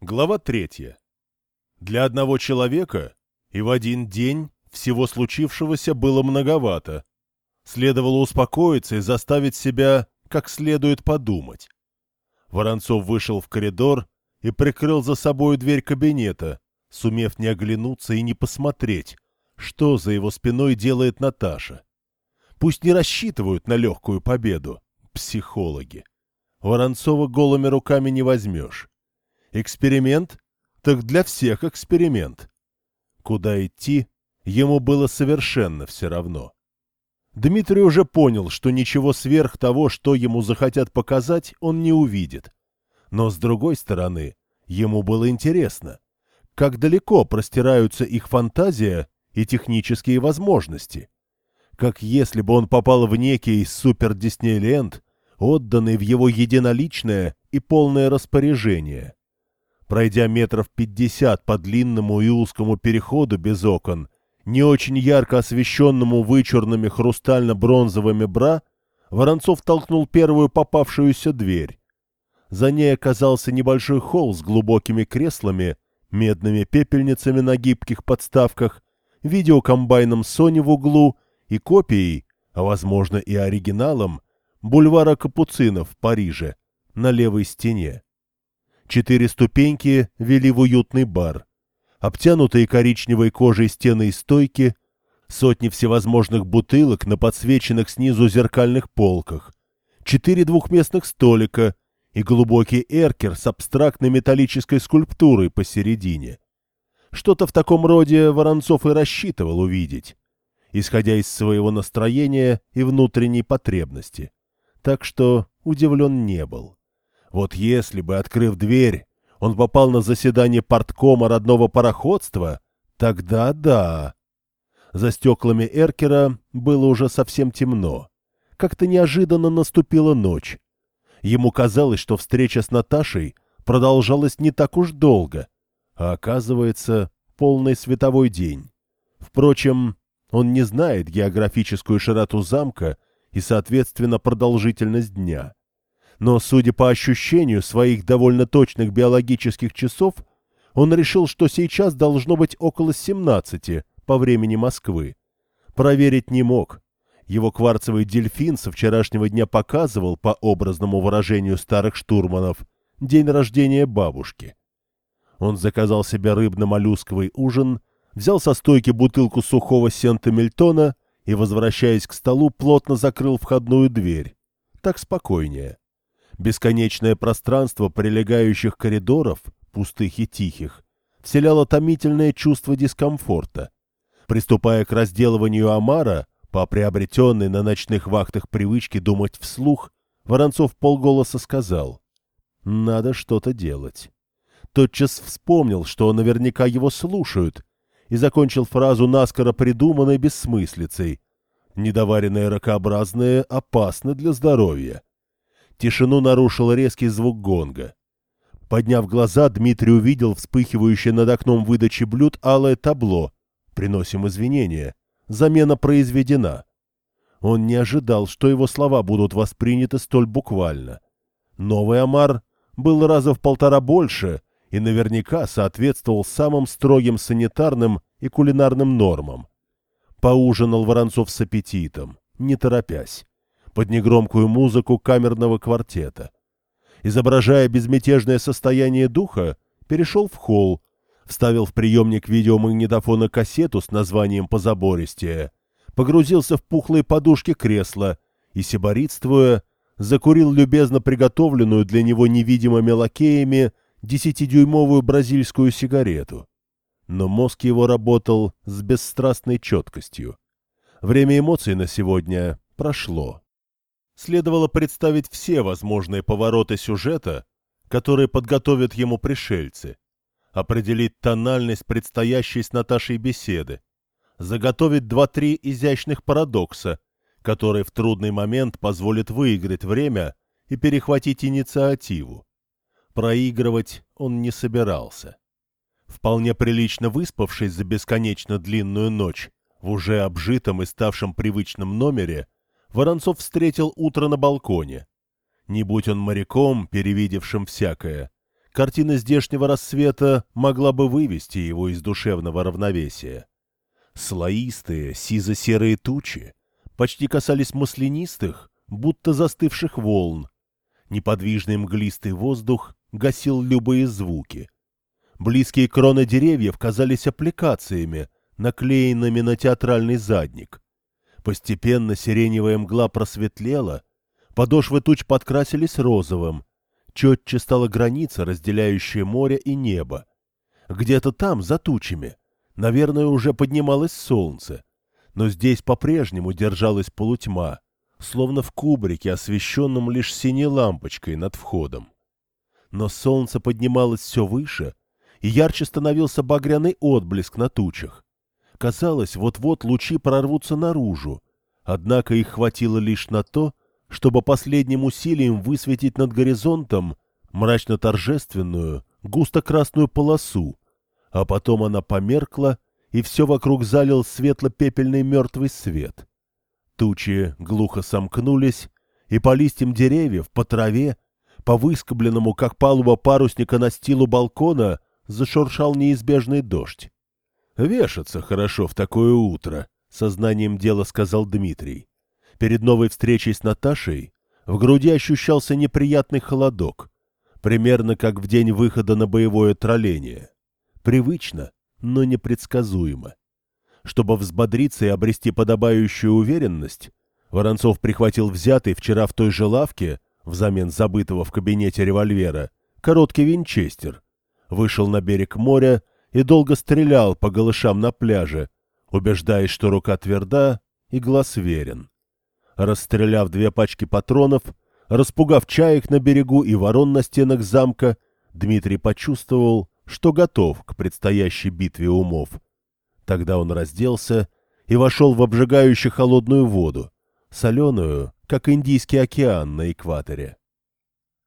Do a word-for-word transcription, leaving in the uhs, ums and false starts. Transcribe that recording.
Глава третья. Для одного человека и в один день всего случившегося было многовато. Следовало успокоиться и заставить себя как следует подумать. Воронцов вышел в коридор и прикрыл за собой дверь кабинета, сумев не оглянуться и не посмотреть, что за его спиной делает Наташа. Пусть не рассчитывают на легкую победу, психологи. Воронцова голыми руками не возьмешь. Эксперимент? Так для всех эксперимент. Куда идти, ему было совершенно все равно. Дмитрий уже понял, что ничего сверх того, что ему захотят показать, он не увидит. Но, с другой стороны, ему было интересно, как далеко простираются их фантазия и технические возможности. Как если бы он попал в некий супер-диснейленд, отданный в его единоличное и полное распоряжение. Пройдя метров пятьдесят по длинному и узкому переходу без окон, не очень ярко освещенному вычурными хрустально-бронзовыми бра, Воронцов толкнул первую попавшуюся дверь. За ней оказался небольшой холл с глубокими креслами, медными пепельницами на гибких подставках, видеокомбайном Sony в углу и копией, а возможно и оригиналом, бульвара Капуцинов в Париже на левой стене. Четыре ступеньки вели в уютный бар. Обтянутые коричневой кожей стены и стойки, сотни всевозможных бутылок на подсвеченных снизу зеркальных полках, четыре двухместных столика и глубокий эркер с абстрактной металлической скульптурой посередине. Что-то в таком роде Воронцов и рассчитывал увидеть, исходя из своего настроения и внутренней потребности. Так что удивлен не был. Вот если бы, открыв дверь, он попал на заседание парткома родного пароходства, тогда да. За стеклами эркера было уже совсем темно. Как-то неожиданно наступила ночь. Ему казалось, что встреча с Наташей продолжалась не так уж долго, а оказывается, полный световой день. Впрочем, он не знает географическую широту замка и, соответственно, продолжительность дня. Но, судя по ощущению своих довольно точных биологических часов, он решил, что сейчас должно быть около семнадцати по времени Москвы. Проверить не мог. Его кварцевый дельфин со вчерашнего дня показывал, по образному выражению старых штурманов, день рождения бабушки. Он заказал себе рыбно-моллюсковый ужин, взял со стойки бутылку сухого Сента-Мильтона и, возвращаясь к столу, плотно закрыл входную дверь. Так спокойнее. Бесконечное пространство прилегающих коридоров, пустых и тихих, вселяло томительное чувство дискомфорта. Приступая к разделыванию омара, по приобретенной на ночных вахтах привычке думать вслух, Воронцов полголоса сказал: «Надо что-то делать». Тотчас вспомнил, что наверняка его слушают, и закончил фразу наскоро придуманной бессмыслицей: «Недоваренное ракообразное опасно для здоровья». Тишину нарушил резкий звук гонга. Подняв глаза, Дмитрий увидел вспыхивающее над окном выдачи блюд алое табло. «Приносим извинения. Замена произведена». Он не ожидал, что его слова будут восприняты столь буквально. Новый омар был раза в полтора больше и наверняка соответствовал самым строгим санитарным и кулинарным нормам. Поужинал Воронцов с аппетитом, не торопясь, под негромкую музыку камерного квартета. Изображая безмятежное состояние духа, перешел в холл, вставил в приемник видеомагнитофона кассету с названием позабористее, погрузился в пухлые подушки кресла и, сиборитствуя, закурил любезно приготовленную для него невидимыми лакеями десятидюймовую бразильскую сигарету. Но мозг его работал с бесстрастной четкостью. Время эмоций на сегодня прошло. Следовало представить все возможные повороты сюжета, которые подготовят ему пришельцы, определить тональность предстоящей с Наташей беседы, заготовить два-три изящных парадокса, которые в трудный момент позволят выиграть время и перехватить инициативу. Проигрывать он не собирался. Вполне прилично выспавшись за бесконечно длинную ночь в уже обжитом и ставшем привычном номере, Воронцов встретил утро на балконе. Не будь он моряком, перевидевшим всякое, картина здешнего рассвета могла бы вывести его из душевного равновесия. Слоистые, сизо-серые тучи почти касались маслянистых, будто застывших волн. Неподвижный мглистый воздух гасил любые звуки. Близкие кроны деревьев казались аппликациями, наклеенными на театральный задник. Постепенно сиреневая мгла просветлела, подошвы туч подкрасились розовым, четче стала граница, разделяющая море и небо. Где-то там, за тучами, наверное, уже поднималось солнце, но здесь по-прежнему держалась полутьма, словно в кубрике, освещенном лишь синей лампочкой над входом. Но солнце поднималось все выше, и ярче становился багряный отблеск на тучах. Казалось, вот-вот лучи прорвутся наружу, однако их хватило лишь на то, чтобы последним усилием высветить над горизонтом мрачно-торжественную, густо-красную полосу, а потом она померкла, и все вокруг залил светло-пепельный мертвый свет. Тучи глухо сомкнулись, и по листьям деревьев, по траве, по выскобленному, как палуба парусника, настилу балкона зашуршал неизбежный дождь. «Вешаться хорошо в такое утро», — сознанием дела сказал Дмитрий. Перед новой встречей с Наташей в груди ощущался неприятный холодок, примерно как в день выхода на боевое тролление. Привычно, но непредсказуемо. Чтобы взбодриться и обрести подобающую уверенность, Воронцов прихватил взятый вчера в той же лавке, взамен забытого в кабинете револьвера, короткий винчестер, вышел на берег моря и долго стрелял по голышам на пляже, убеждаясь, что рука тверда и глаз верен. Расстреляв две пачки патронов, распугав чаек на берегу и ворон на стенах замка, Дмитрий почувствовал, что готов к предстоящей битве умов. Тогда он разделся и вошел в обжигающую холодную воду, соленую, как Индийский океан на экваторе.